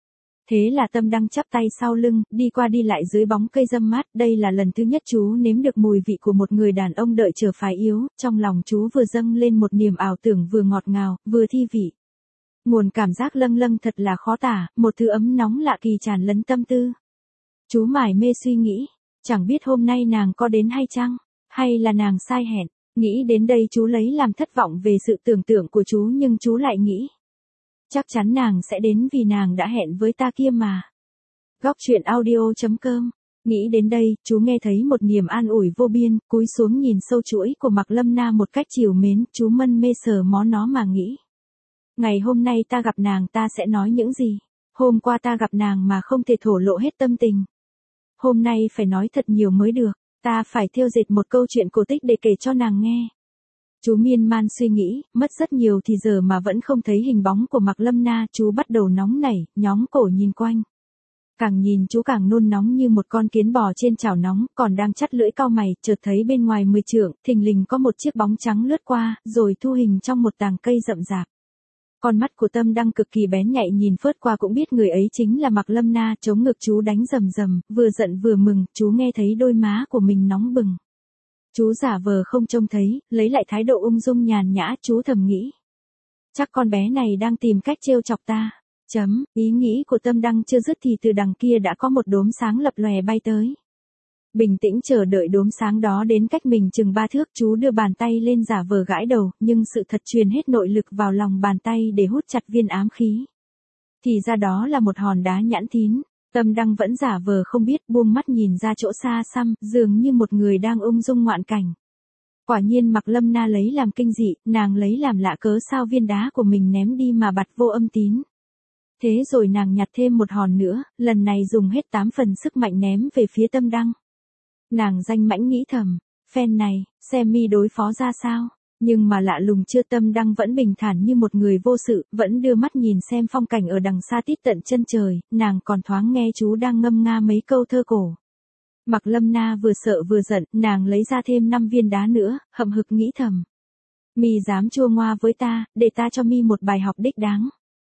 Thế là Tâm Đăng chắp tay sau lưng, đi qua đi lại dưới bóng cây râm mát. Đây là lần thứ nhất chú nếm được mùi vị của một người đàn ông đợi chờ phái yếu, trong lòng chú vừa dâng lên một niềm ảo tưởng vừa ngọt ngào, vừa thi vị. Nguồn cảm giác lâng lâng thật là khó tả, một thứ ấm nóng lạ kỳ tràn lấn tâm tư. Chú mải mê suy nghĩ, chẳng biết hôm nay nàng có đến hay chăng, hay là nàng sai hẹn. Nghĩ đến đây chú lấy làm thất vọng về sự tưởng tượng của chú, nhưng chú lại nghĩ. Chắc chắn nàng sẽ đến vì nàng đã hẹn với ta kia mà. Góc truyện audio chấm com. Nghĩ đến đây, chú nghe thấy một niềm an ủi vô biên, cúi xuống nhìn sâu chuỗi của Mạc Lâm Na một cách trìu mến, chú mân mê sờ mó nó mà nghĩ. Ngày hôm nay ta gặp nàng ta sẽ nói những gì? Hôm qua ta gặp nàng mà không thể thổ lộ hết tâm tình. Hôm nay phải nói thật nhiều mới được, ta phải thêu dệt một câu chuyện cổ tích để kể cho nàng nghe. Chú miên man suy nghĩ, mất rất nhiều thì giờ mà vẫn không thấy hình bóng của Mạc Lâm Na, chú bắt đầu nóng nảy, nhóng cổ nhìn quanh. Càng nhìn chú càng nôn nóng như một con kiến bò trên chảo nóng, còn đang chắt lưỡi cau mày, chợt thấy bên ngoài mười trượng, thình lình có một chiếc bóng trắng lướt qua, rồi thu hình trong một tàng cây rậm rạp. Con mắt của Tâm Đăng cực kỳ bén nhạy, nhìn phớt qua cũng biết người ấy chính là Mạc Lâm Na. Chống ngực chú đánh rầm rầm, vừa giận vừa mừng, chú nghe thấy đôi má của mình nóng bừng. Chú giả vờ không trông thấy, lấy lại thái độ ung dung nhàn nhã, chú thầm nghĩ. Chắc con bé này đang tìm cách trêu chọc ta. Chấm, ý nghĩ của Tâm Đăng chưa dứt thì từ đằng kia đã có một đốm sáng lập lòe bay tới. Bình tĩnh chờ đợi đốm sáng đó đến cách mình chừng ba thước, chú đưa bàn tay lên giả vờ gãi đầu, nhưng sự thật truyền hết nội lực vào lòng bàn tay để hút chặt viên ám khí. Thì ra đó là một hòn đá nhãn thín. Tâm Đăng vẫn giả vờ không biết, buông mắt nhìn ra chỗ xa xăm, dường như một người đang ung dung ngoạn cảnh. Quả nhiên Mạc Lâm Na lấy làm kinh dị, nàng lấy làm lạ cớ sao viên đá của mình ném đi mà bặt vô âm tín. Thế rồi nàng nhặt thêm một hòn nữa, lần này dùng hết tám phần sức mạnh ném về phía Tâm Đăng. Nàng danh mãnh nghĩ thầm, phen này, xem mi đối phó ra sao. Nhưng mà lạ lùng chưa, Tâm Đăng vẫn bình thản như một người vô sự, vẫn đưa mắt nhìn xem phong cảnh ở đằng xa tít tận chân trời, nàng còn thoáng nghe chú đang ngâm nga mấy câu thơ cổ. Mạc Lâm Na vừa sợ vừa giận, nàng lấy ra thêm năm viên đá nữa, hậm hực nghĩ thầm. Mi dám chua ngoa với ta, để ta cho mi một bài học đích đáng.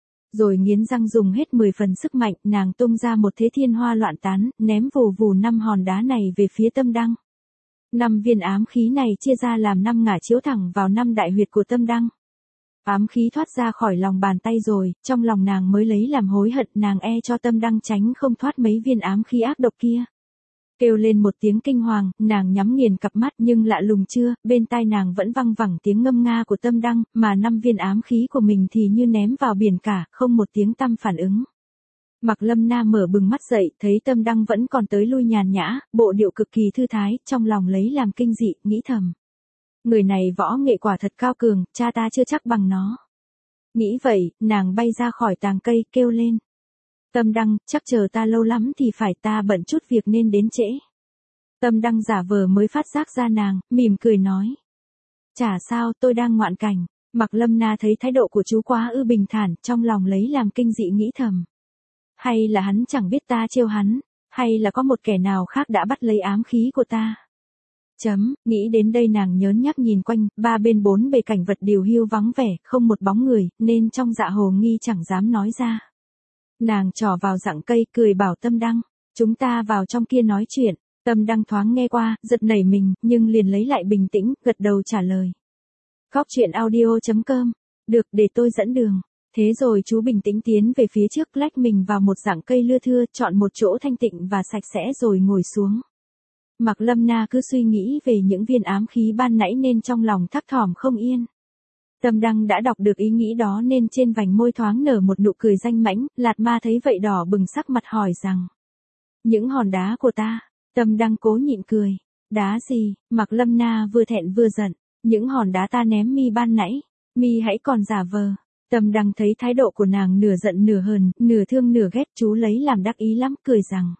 Rồi nghiến răng dùng hết mười phần sức mạnh, nàng tung ra một thế thiên hoa loạn tán, ném vù vù năm hòn đá này về phía Tâm Đăng. Năm viên ám khí này chia ra làm năm ngả chiếu thẳng vào năm đại huyệt của Tâm Đăng. Ám khí thoát ra khỏi lòng bàn tay rồi, trong lòng nàng mới lấy làm hối hận, nàng e cho Tâm Đăng tránh không thoát mấy viên ám khí ác độc kia. Kêu lên một tiếng kinh hoàng, nàng nhắm nghiền cặp mắt nhưng lạ lùng chưa, bên tai nàng vẫn văng vẳng tiếng ngâm nga của Tâm Đăng, mà năm viên ám khí của mình thì như ném vào biển cả, không một tiếng tăm phản ứng. Mạc Lâm Na mở bừng mắt dậy, thấy Tâm Đăng vẫn còn tới lui nhàn nhã, bộ điệu cực kỳ thư thái, trong lòng lấy làm kinh dị, nghĩ thầm. Người này võ nghệ quả thật cao cường, cha ta chưa chắc bằng nó. Nghĩ vậy, nàng bay ra khỏi tàng cây, kêu lên. Tâm Đăng, chắc chờ ta lâu lắm thì phải, ta bận chút việc nên đến trễ. Tâm Đăng giả vờ mới phát giác ra nàng, mỉm cười nói. Chả sao, tôi đang ngoạn cảnh. Mạc Lâm Na thấy thái độ của chú quá ư bình thản, trong lòng lấy làm kinh dị nghĩ thầm. Hay là hắn chẳng biết ta trêu hắn, hay là có một kẻ nào khác đã bắt lấy ám khí của ta. Chấm, nghĩ đến đây nàng nhớn nhác nhìn quanh, ba bên bốn bề cảnh vật điều hưu vắng vẻ, không một bóng người, nên trong dạ hồ nghi chẳng dám nói ra. Nàng trỏ vào rặng cây, cười bảo Tâm Đăng, chúng ta vào trong kia nói chuyện. Tâm Đăng thoáng nghe qua, giật nảy mình, nhưng liền lấy lại bình tĩnh, gật đầu trả lời. Góc truyện audio chấm com, được, để tôi dẫn đường. Thế rồi chú bình tĩnh tiến về phía trước, lách mình vào một rặng cây lưa thưa, chọn một chỗ thanh tịnh và sạch sẽ rồi ngồi xuống. Mạc Lâm Na cứ suy nghĩ về những viên ám khí ban nãy nên trong lòng thắc thỏm không yên. Tâm Đăng đã đọc được ý nghĩ đó nên trên vành môi thoáng nở một nụ cười danh mãnh, Lạt Ma thấy vậy đỏ bừng sắc mặt hỏi rằng. Những hòn đá của ta. Tâm Đăng cố nhịn cười. Đá gì? Mạc Lâm Na vừa thẹn vừa giận. Những hòn đá ta ném mi ban nãy. Mi hãy còn giả vờ. Tâm Đăng thấy thái độ của nàng nửa giận nửa hờn, nửa thương nửa ghét, chú lấy làm đắc ý lắm, cười rằng.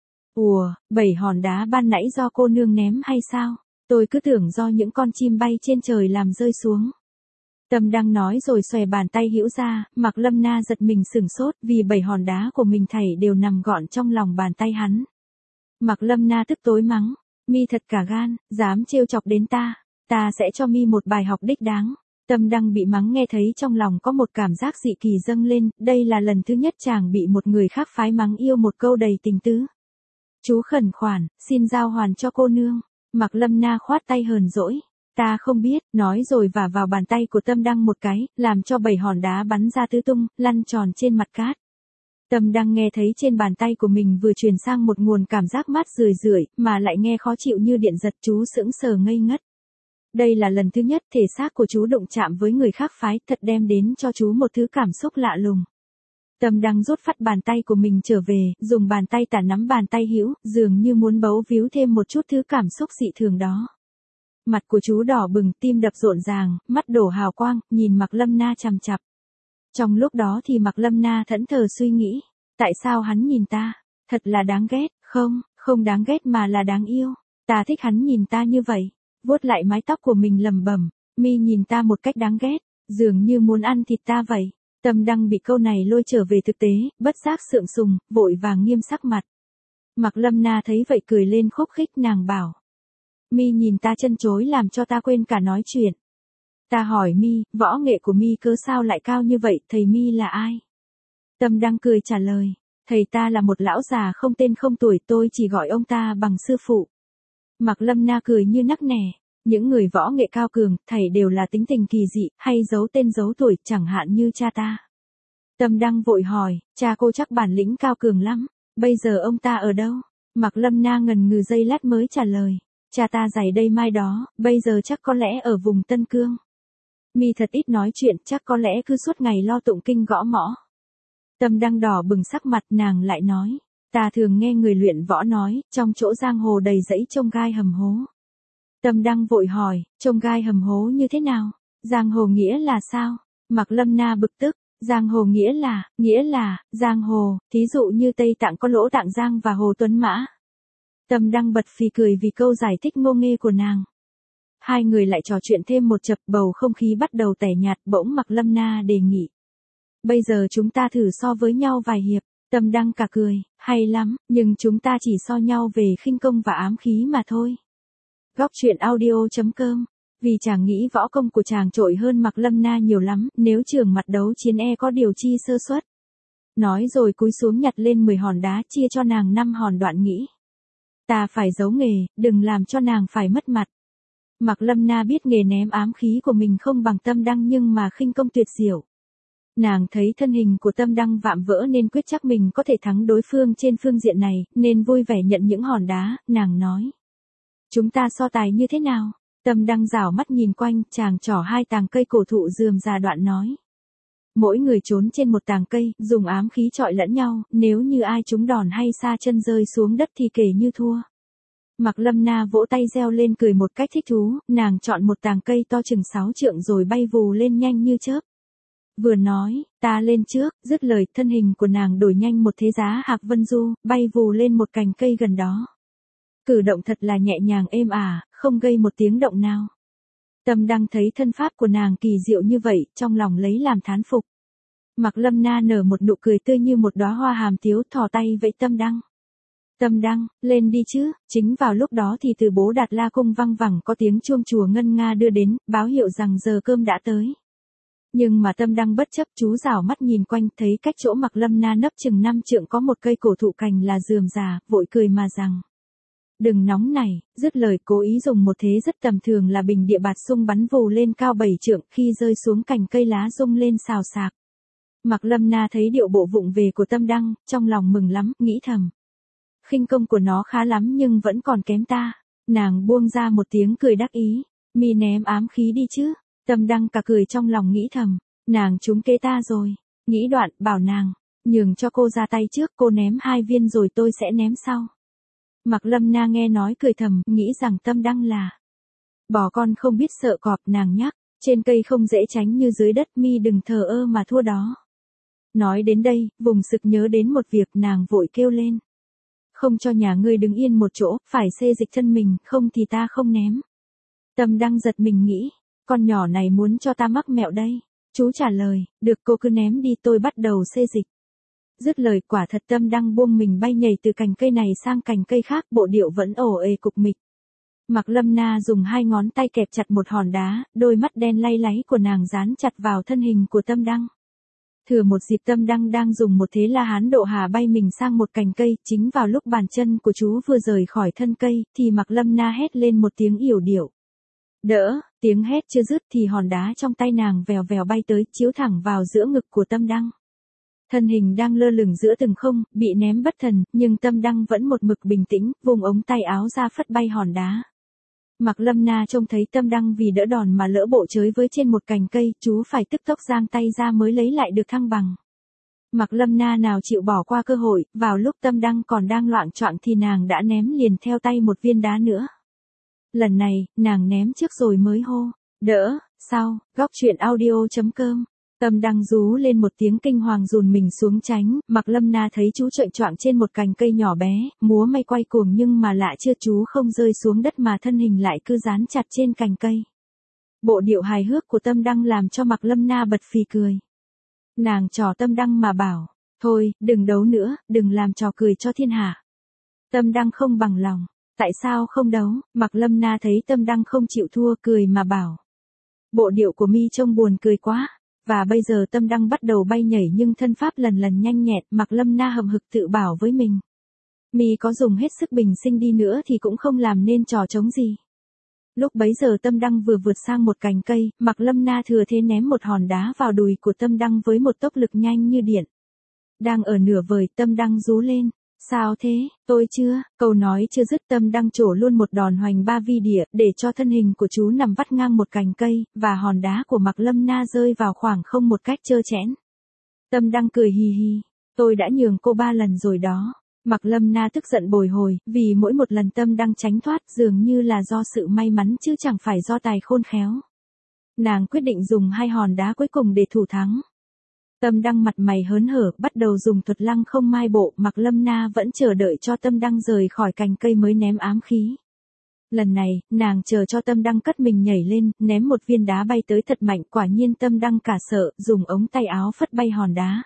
Ủa, bảy hòn đá ban nãy do cô nương ném hay sao? Tôi cứ tưởng do những con chim bay trên trời làm rơi xuống. Tâm Đăng nói rồi xòe bàn tay hữu ra, Mạc Lâm Na giật mình sửng sốt vì bảy hòn đá của mình thảy đều nằm gọn trong lòng bàn tay hắn. Mạc Lâm Na tức tối mắng, mi thật cả gan, dám trêu chọc đến ta, ta sẽ cho mi một bài học đích đáng. Tâm Đăng bị mắng nghe thấy trong lòng có một cảm giác dị kỳ dâng lên, đây là lần thứ nhất chàng bị một người khác phái mắng yêu một câu đầy tình tứ. Chú khẩn khoản, xin giao hoàn cho cô nương. Mạc Lâm Na khoát tay hờn dỗi. Ta không biết, nói rồi vả vào bàn tay của Tâm Đăng một cái, làm cho bảy hòn đá bắn ra tứ tung, lăn tròn trên mặt cát. Tâm Đăng nghe thấy trên bàn tay của mình vừa truyền sang một nguồn cảm giác mát rười rượi, mà lại nghe khó chịu như điện giật, chú sững sờ ngây ngất. Đây là lần thứ nhất thể xác của chú đụng chạm với người khác phái, thật đem đến cho chú một thứ cảm xúc lạ lùng. Tâm Đăng rút phắt bàn tay của mình trở về, dùng bàn tay tả nắm bàn tay hữu, dường như muốn bấu víu thêm một chút thứ cảm xúc dị thường đó. Mặt của chú đỏ bừng, tim đập rộn ràng, mắt đổ hào quang, nhìn Mạc Lâm Na chằm chằm. Trong lúc đó thì Mạc Lâm Na thẫn thờ suy nghĩ, tại sao hắn nhìn ta? Thật là đáng ghét, không, không đáng ghét mà là đáng yêu. Ta thích hắn nhìn ta như vậy. Vuốt lại mái tóc của mình lẩm bẩm, mi nhìn ta một cách đáng ghét, dường như muốn ăn thịt ta vậy. Tâm Đăng bị câu này lôi trở về thực tế, bất giác sượng sùng, vội vàng nghiêm sắc mặt. Mạc Lâm Na thấy vậy cười lên khúc khích, nàng bảo. Mi nhìn ta chân chối làm cho ta quên cả nói chuyện. Ta hỏi mi, võ nghệ của mi cớ sao lại cao như vậy, thầy mi là ai? Tâm Đăng cười trả lời, thầy ta là một lão già không tên không tuổi, tôi chỉ gọi ông ta bằng sư phụ. Mạc Lâm Na cười như nắc nẻ, những người võ nghệ cao cường, thầy đều là tính tình kỳ dị, hay giấu tên giấu tuổi, chẳng hạn như cha ta. Tâm Đăng vội hỏi, cha cô chắc bản lĩnh cao cường lắm, bây giờ ông ta ở đâu? Mạc Lâm Na ngần ngừ giây lát mới trả lời, cha ta giày đây mai đó, bây giờ chắc có lẽ ở vùng Tân Cương. Mi thật ít nói chuyện, chắc có lẽ cứ suốt ngày lo tụng kinh gõ mõ. Tâm Đăng đỏ bừng sắc mặt, nàng lại nói, ta thường nghe người luyện võ nói, trong chỗ giang hồ đầy dẫy chông gai hầm hố. Tâm Đăng vội hỏi, chông gai hầm hố như thế nào? Giang hồ nghĩa là sao? Mạc Lâm Na bực tức, giang hồ nghĩa là, nghĩa là, giang hồ, thí dụ như Tây Tạng có Lỗ Tạng Giang và Hồ Tuấn Mã. Tâm Đăng bật phì cười vì câu giải thích ngô nghê của nàng. Hai người lại trò chuyện thêm một chập, bầu không khí bắt đầu tẻ nhạt, bỗng Mạc Lâm Na đề nghị. Bây giờ chúng ta thử so với nhau vài hiệp. Tâm Đăng cả cười, hay lắm, nhưng chúng ta chỉ so nhau về khinh công và ám khí mà thôi. Góc truyện audio chấm com, vì chàng nghĩ võ công của chàng trội hơn Mạc Lâm Na nhiều lắm, nếu trường mặt đấu chiến e có điều chi sơ suất. Nói rồi cúi xuống nhặt lên mười hòn đá chia cho nàng năm hòn đoạn nghĩ. Ta phải giấu nghề, đừng làm cho nàng phải mất mặt. Mạc Lâm Na biết nghề ném ám khí của mình không bằng Tâm Đăng nhưng mà khinh công tuyệt diệu. Nàng thấy thân hình của Tâm Đăng vạm vỡ nên quyết chắc mình có thể thắng đối phương trên phương diện này, nên vui vẻ nhận những hòn đá, nàng nói. Chúng ta so tài như thế nào? Tâm Đăng rảo mắt nhìn quanh, chàng trỏ hai tàng cây cổ thụ rườm rà đoạn nói. Mỗi người trốn trên một tàng cây, dùng ám khí chọi lẫn nhau, nếu như ai trúng đòn hay sa chân rơi xuống đất thì kể như thua. Mạc Lâm Na vỗ tay reo lên cười một cách thích thú, nàng chọn một tàng cây to chừng sáu trượng rồi bay vù lên nhanh như chớp. Vừa nói, ta lên trước, dứt lời, thân hình của nàng đổi nhanh một thế giá hạc vân du, bay vù lên một cành cây gần đó. Cử động thật là nhẹ nhàng êm ả, không gây một tiếng động nào. Tâm Đăng thấy thân pháp của nàng kỳ diệu như vậy, trong lòng lấy làm thán phục. Mạc Lâm Na nở một nụ cười tươi như một đóa hoa hàm tiếu, thò tay vẫy Tâm Đăng. Tâm Đăng, lên đi chứ. Chính vào lúc đó thì từ Bố Đạt La cung văng vẳng có tiếng chuông chùa ngân nga đưa đến, báo hiệu rằng giờ cơm đã tới. Nhưng mà Tâm Đăng bất chấp, chú rảo mắt nhìn quanh, thấy cách chỗ Mạc Lâm Na nấp chừng năm trượng có một cây cổ thụ cành là rườm rà, vội cười mà rằng. Đừng nóng này, dứt lời cố ý dùng một thế rất tầm thường là bình địa bạt sung bắn vù lên cao bảy trượng, khi rơi xuống cành cây lá rung lên xào xạc. Mạc Lâm Na thấy điệu bộ vụng về của Tâm Đăng, trong lòng mừng lắm, nghĩ thầm. Khinh công của nó khá lắm nhưng vẫn còn kém ta. Nàng buông ra một tiếng cười đắc ý, mi ném ám khí đi chứ. Tâm Đăng cả cười trong lòng nghĩ thầm, nàng trúng kế ta rồi. Nghĩ đoạn, bảo nàng, nhường cho cô ra tay trước, cô ném hai viên rồi tôi sẽ ném sau. Mạc Lâm Na nghe nói cười thầm, nghĩ rằng Tâm Đăng là bò con không biết sợ cọp, nàng nhắc, trên cây không dễ tránh như dưới đất, mi đừng thờ ơ mà thua đó. Nói đến đây, vùng sực nhớ đến một việc, nàng vội kêu lên. Không cho nhà ngươi đứng yên một chỗ, phải xê dịch thân mình, không thì ta không ném. Tâm Đăng giật mình nghĩ, con nhỏ này muốn cho ta mắc mẹo đây. Chú trả lời, được, cô cứ ném đi, tôi bắt đầu xê dịch. Dứt lời, quả thật Tâm Đăng buông mình bay nhảy từ cành cây này sang cành cây khác, bộ điệu vẫn ồ ề cục mịch. Mạc Lâm Na dùng hai ngón tay kẹp chặt một hòn đá, đôi mắt đen lay láy của nàng dán chặt vào thân hình của Tâm Đăng. Thừa một dịp Tâm Đăng đang dùng một thế La Hán độ hà bay mình sang một cành cây, chính vào lúc bàn chân của chú vừa rời khỏi thân cây, thì Mạc Lâm Na hét lên một tiếng yểu điệu. Đỡ, tiếng hét chưa dứt thì hòn đá trong tay nàng vèo vèo bay tới, chiếu thẳng vào giữa ngực của Tâm Đăng. Thân hình đang lơ lửng giữa từng không, bị ném bất thần, nhưng Tâm Đăng vẫn một mực bình tĩnh, vùng ống tay áo ra phất bay hòn đá. Mạc Lâm Na trông thấy Tâm Đăng vì đỡ đòn mà lỡ bộ chới với trên một cành cây, chú phải tức tốc giang tay ra mới lấy lại được thăng bằng. Mạc Lâm Na nào chịu bỏ qua cơ hội, vào lúc Tâm Đăng còn đang loạng choạng thì nàng đã ném liền theo tay một viên đá nữa. Lần này, nàng ném trước rồi mới hô, đỡ, sau, góc truyện audio chấm com. Tâm Đăng rú lên một tiếng kinh hoàng dùn mình xuống tránh, Mạc Lâm Na thấy chú chọi choạng trên một cành cây nhỏ bé, múa may quay cuồng nhưng mà lạ chưa, chú không rơi xuống đất mà thân hình lại cứ dán chặt trên cành cây. Bộ điệu hài hước của Tâm Đăng làm cho Mạc Lâm Na bật phì cười. Nàng trò Tâm Đăng mà bảo, thôi, đừng đấu nữa, đừng làm trò cười cho thiên hạ. Tâm Đăng không bằng lòng, tại sao không đấu? Mạc Lâm Na thấy Tâm Đăng không chịu thua, cười mà bảo. Bộ điệu của mi trông buồn cười quá. Và bây giờ Tâm Đăng bắt đầu bay nhảy nhưng thân pháp lần lần nhanh nhẹn, Mạc Lâm Na hậm hực tự bảo với mình. Mi có dùng hết sức bình sinh đi nữa thì cũng không làm nên trò trống gì. Lúc bấy giờ Tâm Đăng vừa vượt sang một cành cây, Mạc Lâm Na thừa thế ném một hòn đá vào đùi của Tâm Đăng với một tốc lực nhanh như điện. Đang ở nửa vời, Tâm Đăng rú lên. Sao thế, tôi chưa, câu nói chưa dứt Tâm Đăng trổ luôn một đòn hoành ba vi địa, để cho thân hình của chú nằm vắt ngang một cành cây, và hòn đá của Mạc Lâm Na rơi vào khoảng không một cách trơ trẽn. Tâm Đăng cười hì hì, tôi đã nhường cô ba lần rồi đó. Mạc Lâm Na tức giận bồi hồi, vì mỗi một lần Tâm Đăng tránh thoát dường như là do sự may mắn chứ chẳng phải do tài khôn khéo. Nàng quyết định dùng hai hòn đá cuối cùng để thủ thắng. Tâm Đăng mặt mày hớn hở, bắt đầu dùng thuật lăng không mai bộ, Mạc Lâm Na vẫn chờ đợi cho Tâm Đăng rời khỏi cành cây mới ném ám khí. Lần này, nàng chờ cho Tâm Đăng cất mình nhảy lên, ném một viên đá bay tới thật mạnh, quả nhiên Tâm Đăng cả sợ, dùng ống tay áo phất bay hòn đá.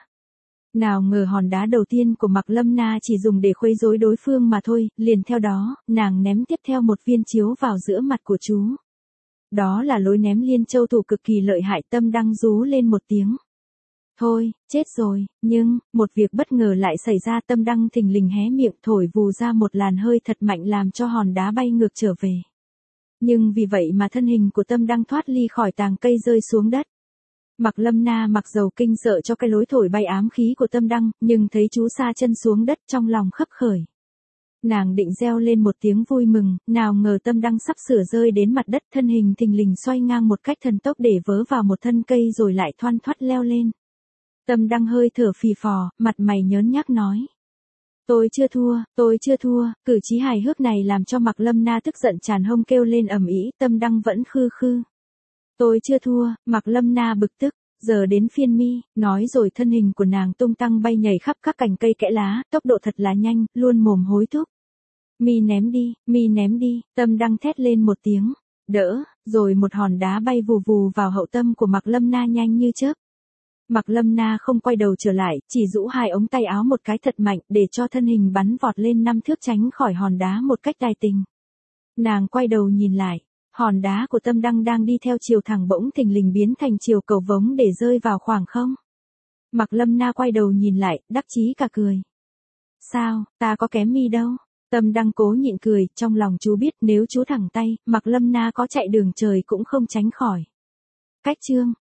Nào ngờ hòn đá đầu tiên của Mạc Lâm Na chỉ dùng để khuấy rối đối phương mà thôi, liền theo đó, nàng ném tiếp theo một viên chiếu vào giữa mặt của chú. Đó là lối ném liên châu thủ cực kỳ lợi hại. Tâm Đăng rú lên một tiếng. Thôi, chết rồi, nhưng, một việc bất ngờ lại xảy ra. Tâm Đăng thình lình hé miệng thổi vù ra một làn hơi thật mạnh làm cho hòn đá bay ngược trở về. Nhưng vì vậy mà thân hình của Tâm Đăng thoát ly khỏi tàng cây rơi xuống đất. Mạc Lâm Na mặc dầu kinh sợ cho cái lối thổi bay ám khí của Tâm Đăng, nhưng thấy chú sa chân xuống đất trong lòng khấp khởi. Nàng định reo lên một tiếng vui mừng, nào ngờ Tâm Đăng sắp sửa rơi đến mặt đất, thân hình thình lình xoay ngang một cách thần tốc để vớ vào một thân cây rồi lại thoăn thoắt leo lên. Tâm Đăng hơi thở phì phò, mặt mày nhớn nhác nói. Tôi chưa thua, tôi chưa thua. Cử chỉ hài hước này làm cho Mạc Lâm Na tức giận tràn hông kêu lên ầm ĩ. Tâm Đăng vẫn khư khư. Tôi chưa thua. Mạc Lâm Na bực tức. Giờ đến phiên mi, nói rồi thân hình của nàng tung tăng bay nhảy khắp các cành cây kẽ lá, tốc độ thật là nhanh, luôn mồm hối thúc. Mi ném đi, mi ném đi. Tâm Đăng thét lên một tiếng. Đỡ, rồi một hòn đá bay vù vù vào hậu tâm của Mạc Lâm Na nhanh như chớp. Mạc Lâm Na không quay đầu trở lại, chỉ rũ hai ống tay áo một cái thật mạnh để cho thân hình bắn vọt lên năm thước tránh khỏi hòn đá một cách tài tình. Nàng quay đầu nhìn lại, hòn đá của Tâm Đăng đang đi theo chiều thẳng bỗng thình lình biến thành chiều cầu vống để rơi vào khoảng không. Mạc Lâm Na quay đầu nhìn lại, đắc chí cả cười. Sao, ta có kém mi đâu. Tâm Đăng cố nhịn cười, trong lòng chú biết nếu chú thẳng tay, Mạc Lâm Na có chạy đường trời cũng không tránh khỏi. Cách chương